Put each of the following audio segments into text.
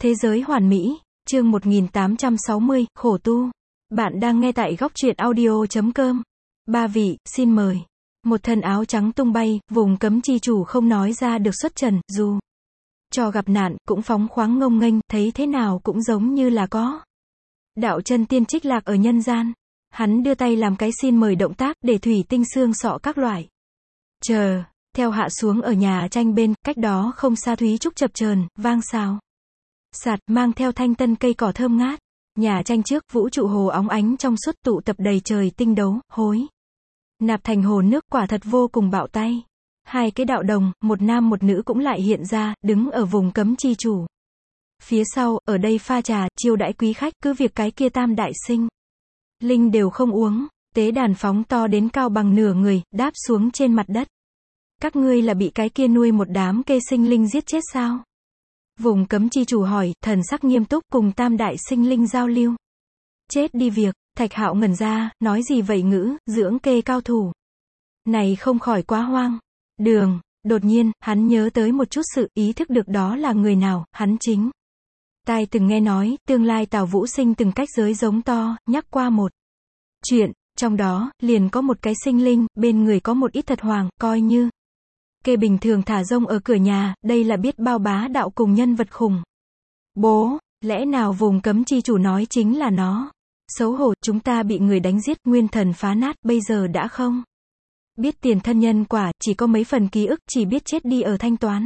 Thế giới hoàn mỹ, chương 1860, khổ tu. Bạn đang nghe tại góc truyện audio.com. Ba vị, xin mời. Một thân áo trắng tung bay, vùng cấm chi chủ không nói ra được xuất trần, dù cho gặp nạn, cũng phóng khoáng ngông nghênh, thấy thế nào cũng giống như là có đạo chân tiên trích lạc ở nhân gian. Hắn đưa tay làm cái xin mời động tác, để thủy tinh xương sọ các loại theo hạ xuống ở nhà tranh bên, cách đó không xa thúy trúc chập chờn, vang xào xạc, mang theo thanh tân cây cỏ thơm ngát. Nhà tranh trước, vũ trụ hồ óng ánh trong suốt tụ tập đầy trời tinh đấu, hối nạp thành hồ nước, quả thật vô cùng bạo tay. Hai cái đạo đồng, một nam một nữ cũng lại hiện ra, đứng ở vùng cấm chi chủ phía sau, ở đây pha trà, chiêu đãi quý khách, cứ việc cái kia tam đại sinh linh đều không uống. Tế đàn phóng to đến cao bằng nửa người, đáp xuống trên mặt đất. Các ngươi là bị cái kia nuôi một đám kê sinh linh giết chết sao? Vùng cấm chi chủ hỏi, thần sắc nghiêm túc, cùng tam đại sinh linh giao lưu. Chết đi việc. Thạch Hạo ngẩn ra, nói gì vậy ngữ, dưỡng kê cao thủ này không khỏi quá hoang đường. Đột nhiên, hắn nhớ tới một chút sự, ý thức được đó là người nào, hắn chính tai từng nghe nói, tương lai Tào Vũ Sinh từng cách giới giống to, nhắc qua một chuyện, trong đó, liền có một cái sinh linh, bên người có một ít thật hoàng, coi như kê bình thường thả rông ở cửa nhà, đây là biết bao bá đạo cùng nhân vật khủng bố. Lẽ nào vùng cấm chi chủ nói chính là nó? Xấu hổ, chúng ta bị người đánh giết, nguyên thần phá nát, bây giờ đã không biết tiền thân nhân quả, chỉ có mấy phần ký ức, chỉ biết chết đi ở thanh toán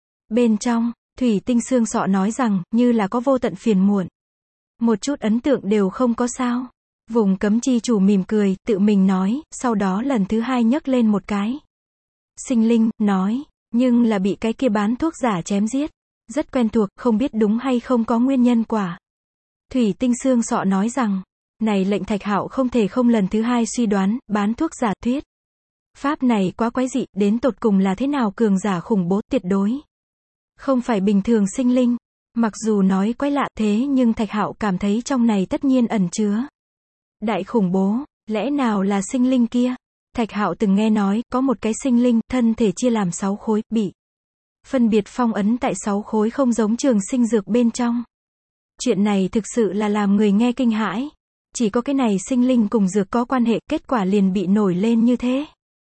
bên trong. Thủy tinh xương sọ nói rằng, như là có vô tận phiền muộn, một chút ấn tượng đều không có sao. Vùng cấm chi chủ mỉm cười, tự mình nói, sau đó lần thứ hai nhấc lên một cái sinh linh, nói, nhưng là bị cái kia bán thuốc giả chém giết. Rất quen thuộc, không biết đúng hay không có nguyên nhân quả. Thủy tinh xương sọ nói rằng, này lệnh Thạch Hạo không thể không lần thứ hai suy đoán, bán thuốc giả thuyết pháp này quá quái dị, đến tột cùng là thế nào cường giả khủng bố, tuyệt đối không phải bình thường sinh linh. Mặc dù nói quái lạ thế nhưng Thạch Hạo cảm thấy trong này tất nhiên ẩn chứa đại khủng bố. Lẽ nào là sinh linh kia? Thạch Hạo từng nghe nói, có một cái sinh linh, thân thể chia làm 6 khối, bị phân biệt phong ấn tại 6 khối không giống trường sinh dược bên trong. Chuyện này thực sự là làm người nghe kinh hãi. Chỉ có cái này sinh linh cùng dược có quan hệ, kết quả liền bị nổi lên như thế.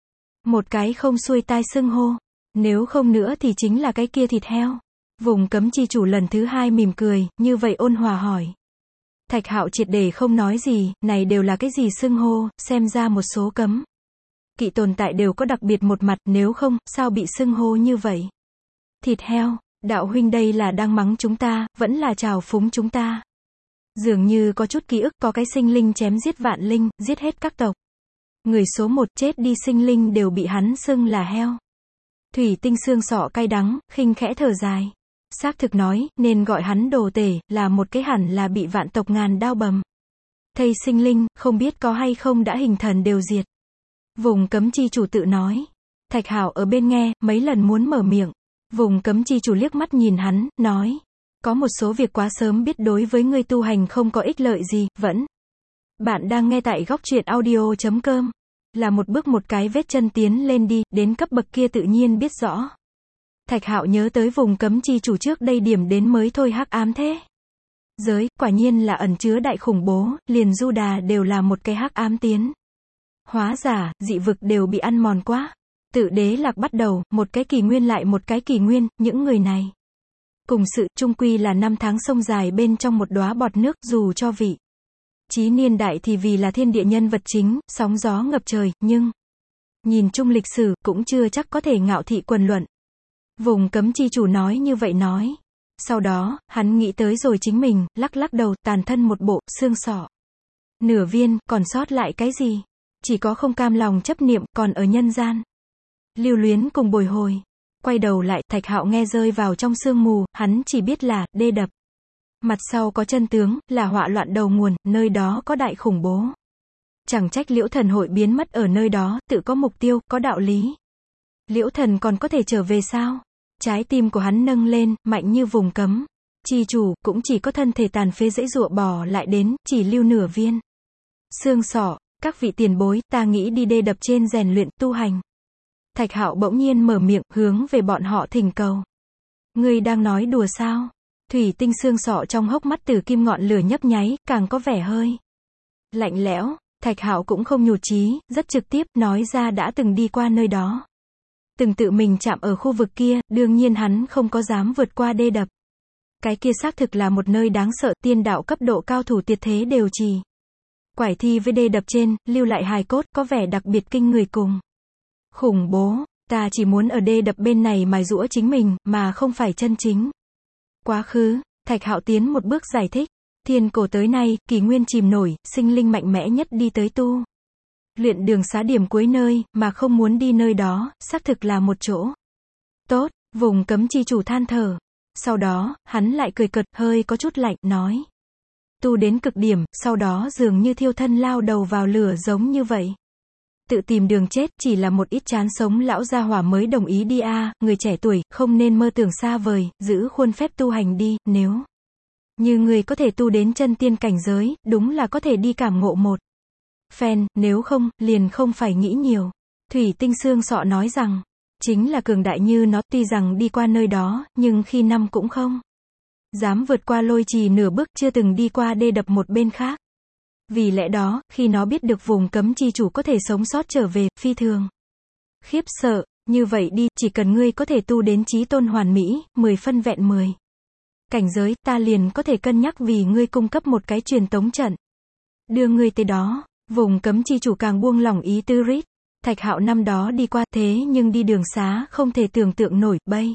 Một cái không xuôi tai xưng hô. Nếu không nữa thì chính là cái kia thịt heo. Vùng cấm chi chủ lần thứ hai mỉm cười, như vậy ôn hòa hỏi. Thạch Hạo triệt để không nói gì, này đều là cái gì xưng hô, xem ra một số cấm kỵ tồn tại đều có đặc biệt một mặt, nếu không, sao bị xưng hô như vậy? Thịt heo, đạo huynh đây là đang mắng chúng ta, vẫn là trào phúng chúng ta. Dường như có chút ký ức, có cái sinh linh chém giết vạn linh, giết hết các tộc. Người số 1 chết đi sinh linh đều bị hắn xưng là heo. Thủy tinh xương sọ cay đắng, khinh khẽ thở dài. Xác thực nói, nên gọi hắn đồ tể, là một cái hẳn là bị vạn tộc ngàn đao bầm thây sinh linh, không biết có hay không đã hình thần đều diệt. Vùng cấm chi chủ tự nói. Thạch Hạo ở bên nghe, mấy lần muốn mở miệng. Vùng cấm chi chủ liếc mắt nhìn hắn, nói. Có một số việc quá sớm biết đối với ngươi tu hành không có ích lợi gì, vẫn. Bạn đang nghe tại góc truyện audio.com. Là một bước một cái vết chân tiến lên đi, đến cấp bậc kia tự nhiên biết rõ. Thạch Hạo nhớ tới vùng cấm chi chủ trước đây điểm đến mới thôi hắc ám thế giới, quả nhiên là ẩn chứa đại khủng bố, liền Du Đà đều là một cái hắc ám tiến hóa giả, dị vực đều bị ăn mòn quá. Tự Đế Lạc bắt đầu, một cái kỷ nguyên lại một cái kỷ nguyên, những người này cùng sự chung quy là năm tháng sông dài bên trong một đóa bọt nước, dù cho vị trí niên đại thì vì là thiên địa nhân vật chính, sóng gió ngập trời, nhưng nhìn chung lịch sử, cũng chưa chắc có thể ngạo thị quần luận. Vùng cấm chi chủ nói như vậy nói. Sau đó, hắn nghĩ tới rồi chính mình, lắc lắc đầu, tàn thân một bộ, xương sọ nửa viên, còn sót lại cái gì? Chỉ có không cam lòng chấp niệm, còn ở nhân gian lưu luyến cùng bồi hồi. Quay đầu lại, Thạch Hạo nghe rơi vào trong sương mù, hắn chỉ biết là, đê đập mặt sau có chân tướng, là họa loạn đầu nguồn, nơi đó có đại khủng bố. Chẳng trách Liễu Thần hội biến mất ở nơi đó, tự có mục tiêu, có đạo lý. Liễu Thần còn có thể trở về sao? Trái tim của hắn nâng lên, mạnh như vùng cấm chi chủ, cũng chỉ có thân thể tàn phế dãy dụa bỏ lại đến, chỉ lưu nửa viên xương sọ. Các vị tiền bối, ta nghĩ đi đê đập trên rèn luyện, tu hành. Thạch Hạo bỗng nhiên mở miệng, hướng về bọn họ thỉnh cầu. Ngươi đang nói đùa sao? Thủy tinh xương sọ trong hốc mắt từ kim ngọn lửa nhấp nháy, càng có vẻ hơi lạnh lẽo. Thạch Hạo cũng không nhụt chí, rất trực tiếp, nói ra đã từng đi qua nơi đó. Từng tự mình chạm ở khu vực kia, đương nhiên hắn không có dám vượt qua đê đập. Cái kia xác thực là một nơi đáng sợ, tiên đạo cấp độ cao thủ tuyệt thế đều trì quải thi với đê đập trên, lưu lại hài cốt, có vẻ đặc biệt kinh người cùng khủng bố. Ta chỉ muốn ở đê đập bên này mài giũa chính mình, mà không phải chân chính quá khứ. Thạch Hạo tiến một bước giải thích. Thiên cổ tới nay, kỷ nguyên chìm nổi, sinh linh mạnh mẽ nhất đi tới tu luyện đường xá điểm cuối nơi, mà không muốn đi nơi đó, xác thực là một chỗ tốt. Vùng cấm chi chủ than thở. Sau đó, hắn lại cười cợt, hơi có chút lạnh, nói. Tu đến cực điểm, sau đó dường như thiêu thân lao đầu vào lửa giống như vậy. Tự tìm đường chết, chỉ là một ít chán sống lão gia hỏa mới đồng ý đi a. Người trẻ tuổi, không nên mơ tưởng xa vời, giữ khuôn phép tu hành đi, nếu như người có thể tu đến chân tiên cảnh giới, đúng là có thể đi cảm ngộ một phen, nếu không, liền không phải nghĩ nhiều. Thủy tinh xương sọ nói rằng, chính là cường đại như nó, tuy rằng đi qua nơi đó, nhưng khi năm cũng không dám vượt qua lôi trì nửa bước, chưa từng đi qua đê đập một bên khác. Vì lẽ đó, khi nó biết được vùng cấm chi chủ có thể sống sót trở về, phi thường khiếp sợ. Như vậy đi, chỉ cần ngươi có thể tu đến chí tôn hoàn mỹ, 10 phân vẹn 10 cảnh giới, ta liền có thể cân nhắc vì ngươi cung cấp một cái truyền tống trận, đưa ngươi tới đó. Vùng cấm chi chủ càng buông lỏng ý tư rít. Thạch Hạo năm đó đi qua, thế nhưng đi đường xá, không thể tưởng tượng nổi, bây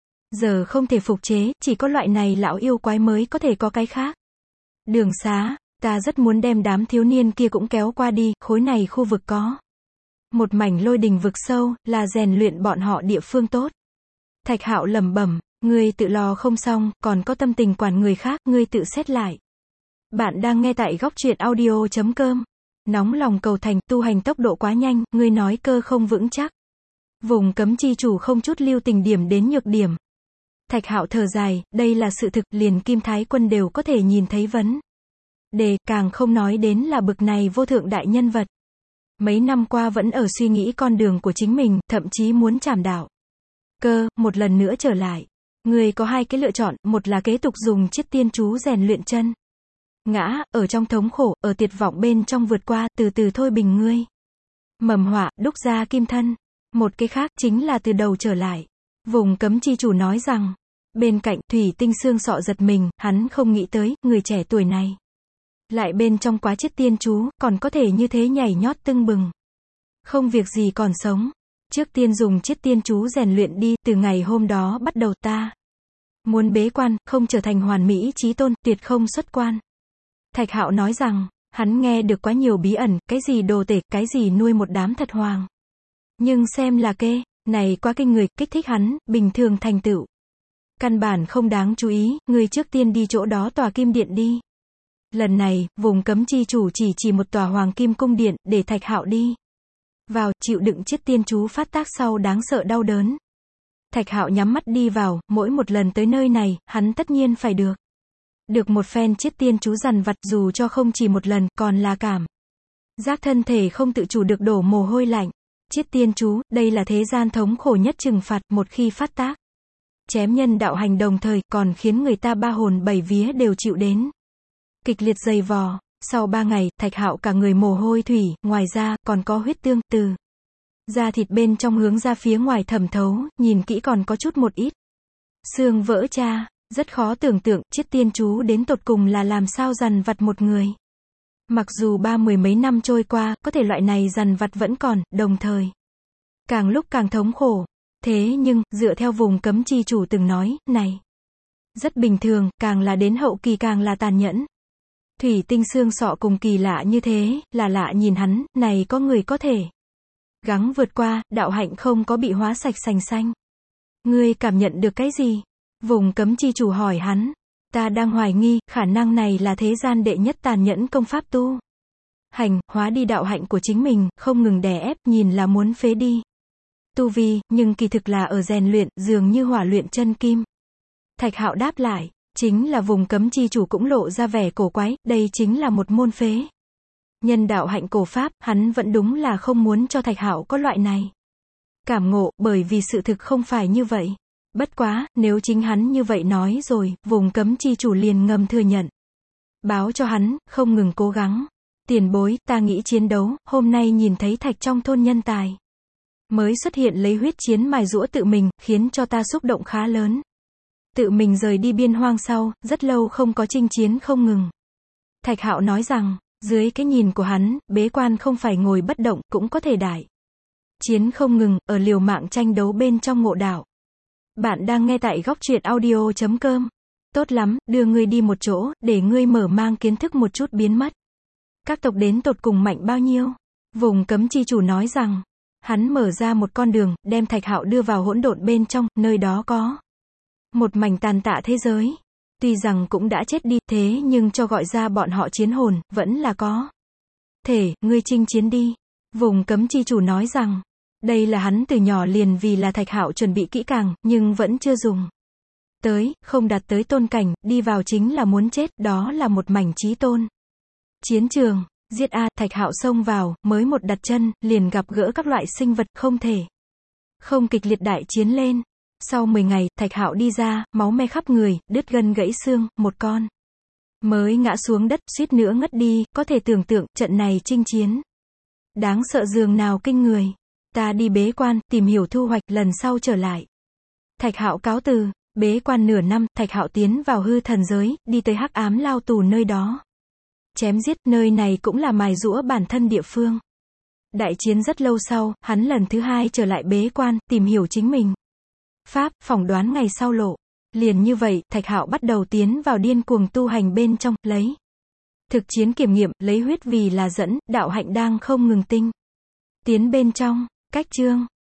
giờ không thể phục chế, chỉ có loại này lão yêu quái mới có thể có cái khác. Đường xá, ta rất muốn đem đám thiếu niên kia cũng kéo qua đi, khối này khu vực có một mảnh lôi đình vực sâu, là rèn luyện bọn họ địa phương tốt. Thạch Hạo lẩm bẩm, ngươi tự lo không xong, còn có tâm tình quản người khác, ngươi tự xét lại. Bạn đang nghe tại góc truyện audio.com. Nóng lòng cầu thành, tu hành tốc độ quá nhanh, ngươi nói cơ không vững chắc. Vùng cấm chi chủ không chút lưu tình điểm đến nhược điểm. Thạch Hạo thở dài, đây là sự thực, liền Kim Thái Quân đều có thể nhìn thấy vấn đề, càng không nói đến là bực này vô thượng đại nhân vật. Mấy năm qua vẫn ở suy nghĩ con đường của chính mình, thậm chí muốn trảm đạo cơ, một lần nữa trở lại. Ngươi có hai cái lựa chọn, một là kế tục dùng chiết tiên chú rèn luyện chân ngã, ở trong thống khổ, ở tuyệt vọng bên trong vượt qua, từ từ thôi bình ngươi mầm họa, đúc ra kim thân. Một cái khác, chính là từ đầu trở lại. Vùng cấm chi chủ nói rằng, bên cạnh, thủy tinh xương sọ giật mình, hắn không nghĩ tới, người trẻ tuổi này lại bên trong quá chiết tiên chú, còn có thể như thế nhảy nhót tưng bừng. Không việc gì còn sống. Trước tiên dùng chiết tiên chú rèn luyện đi, từ ngày hôm đó bắt đầu ta muốn bế quan, không trở thành hoàn mỹ chí tôn, tuyệt không xuất quan. Thạch Hạo nói rằng, hắn nghe được quá nhiều bí ẩn, cái gì đồ tể, cái gì nuôi một đám thật hoàng. Nhưng xem là kê, này quá kinh người, kích thích hắn, bình thường thành tựu. Căn bản không đáng chú ý, người trước tiên đi chỗ đó tòa kim điện đi. Lần này, vùng cấm chi chủ chỉ một tòa hoàng kim cung điện, để Thạch Hạo đi vào, chịu đựng chiết tiên chú phát tác sau đáng sợ đau đớn. Thạch Hạo nhắm mắt đi vào, mỗi một lần tới nơi này, hắn tất nhiên phải được một phen chiết tiên chú dằn vặt, dù cho không chỉ một lần, còn là cảm giác thân thể không tự chủ được đổ mồ hôi lạnh. Chiết tiên chú, đây là thế gian thống khổ nhất trừng phạt, một khi phát tác, chém nhân đạo hành đồng thời, còn khiến người ta ba hồn bảy vía đều chịu đến kịch liệt dày vò. Sau 3 ngày, Thạch Hạo cả người mồ hôi thủy, ngoài ra, còn có huyết tương, từ da thịt bên trong hướng ra phía ngoài thẩm thấu, nhìn kỹ còn có chút một ít xương vỡ cha. Rất khó tưởng tượng, chiết tiên chú đến tột cùng là làm sao dằn vặt một người. Mặc dù 30 mấy năm trôi qua, có thể loại này dằn vặt vẫn còn, đồng thời càng lúc càng thống khổ. Thế nhưng, dựa theo vùng cấm chi chủ từng nói, này rất bình thường, càng là đến hậu kỳ càng là tàn nhẫn. Thủy tinh xương sọ cùng kỳ lạ như thế, là lạ nhìn hắn, này có người có thể gắng vượt qua, đạo hạnh không có bị hóa sạch sành xanh. Ngươi cảm nhận được cái gì? Vùng cấm chi chủ hỏi hắn. Ta đang hoài nghi, khả năng này là thế gian đệ nhất tàn nhẫn công pháp tu hành, hóa đi đạo hạnh của chính mình, không ngừng đè ép, nhìn là muốn phế đi tu vi, nhưng kỳ thực là ở rèn luyện, dường như hỏa luyện chân kim. Thạch Hạo đáp lại, chính là vùng cấm chi chủ cũng lộ ra vẻ cổ quái, đây chính là một môn phế nhân đạo hạnh cổ pháp, hắn vẫn đúng là không muốn cho Thạch Hạo có loại này cảm ngộ, bởi vì sự thực không phải như vậy. Bất quá, nếu chính hắn như vậy nói rồi, vùng cấm chi chủ liền ngầm thừa nhận. Báo cho hắn, không ngừng cố gắng. Tiền bối, ta nghĩ chiến đấu, hôm nay nhìn thấy thạch trong thôn nhân tài. Mới xuất hiện lấy huyết chiến mài giũa tự mình, khiến cho ta xúc động khá lớn. Tự mình rời đi biên hoang sau, rất lâu không có chinh chiến không ngừng. Thạch Hạo nói rằng, dưới cái nhìn của hắn, bế quan không phải ngồi bất động, cũng có thể đại chiến không ngừng, ở liều mạng tranh đấu bên trong ngộ đạo. Bạn đang nghe tại góc truyện audio.com. Tốt lắm, đưa ngươi đi một chỗ, để ngươi mở mang kiến thức một chút biến mất. Các tộc đến tột cùng mạnh bao nhiêu? Vùng cấm chi chủ nói rằng, hắn mở ra một con đường, đem Thạch Hạo đưa vào hỗn độn bên trong, nơi đó có một mảnh tàn tạ thế giới. Tuy rằng cũng đã chết đi, thế nhưng cho gọi ra bọn họ chiến hồn, vẫn là có thể, ngươi chinh chiến đi. Vùng cấm chi chủ nói rằng, đây là hắn từ nhỏ liền vì là Thạch Hạo chuẩn bị kỹ càng, nhưng vẫn chưa dùng tới, không đạt tới tôn cảnh, đi vào chính là muốn chết, đó là một mảnh chí tôn. Chiến trường, giết a, Thạch Hạo xông vào, mới một đặt chân, liền gặp gỡ các loại sinh vật, không thể không kịch liệt đại chiến lên. Sau 10 ngày, Thạch Hạo đi ra, máu me khắp người, đứt gân gãy xương, một con mới ngã xuống đất, suýt nữa ngất đi, có thể tưởng tượng, trận này chinh chiến đáng sợ dường nào kinh người. Ta đi bế quan, tìm hiểu thu hoạch, lần sau trở lại. Thạch Hạo cáo từ, bế quan nửa năm, Thạch Hạo tiến vào hư thần giới, đi tới hắc ám lao tù nơi đó. Chém giết, nơi này cũng là mài giũa bản thân địa phương. Đại chiến rất lâu sau, hắn lần thứ hai trở lại bế quan, tìm hiểu chính mình. Pháp, phỏng đoán ngày sau lộ. Liền như vậy, Thạch Hạo bắt đầu tiến vào điên cuồng tu hành bên trong, lấy thực chiến kiểm nghiệm, lấy huyết vì là dẫn, đạo hạnh đang không ngừng tinh tiến bên trong. Cách chương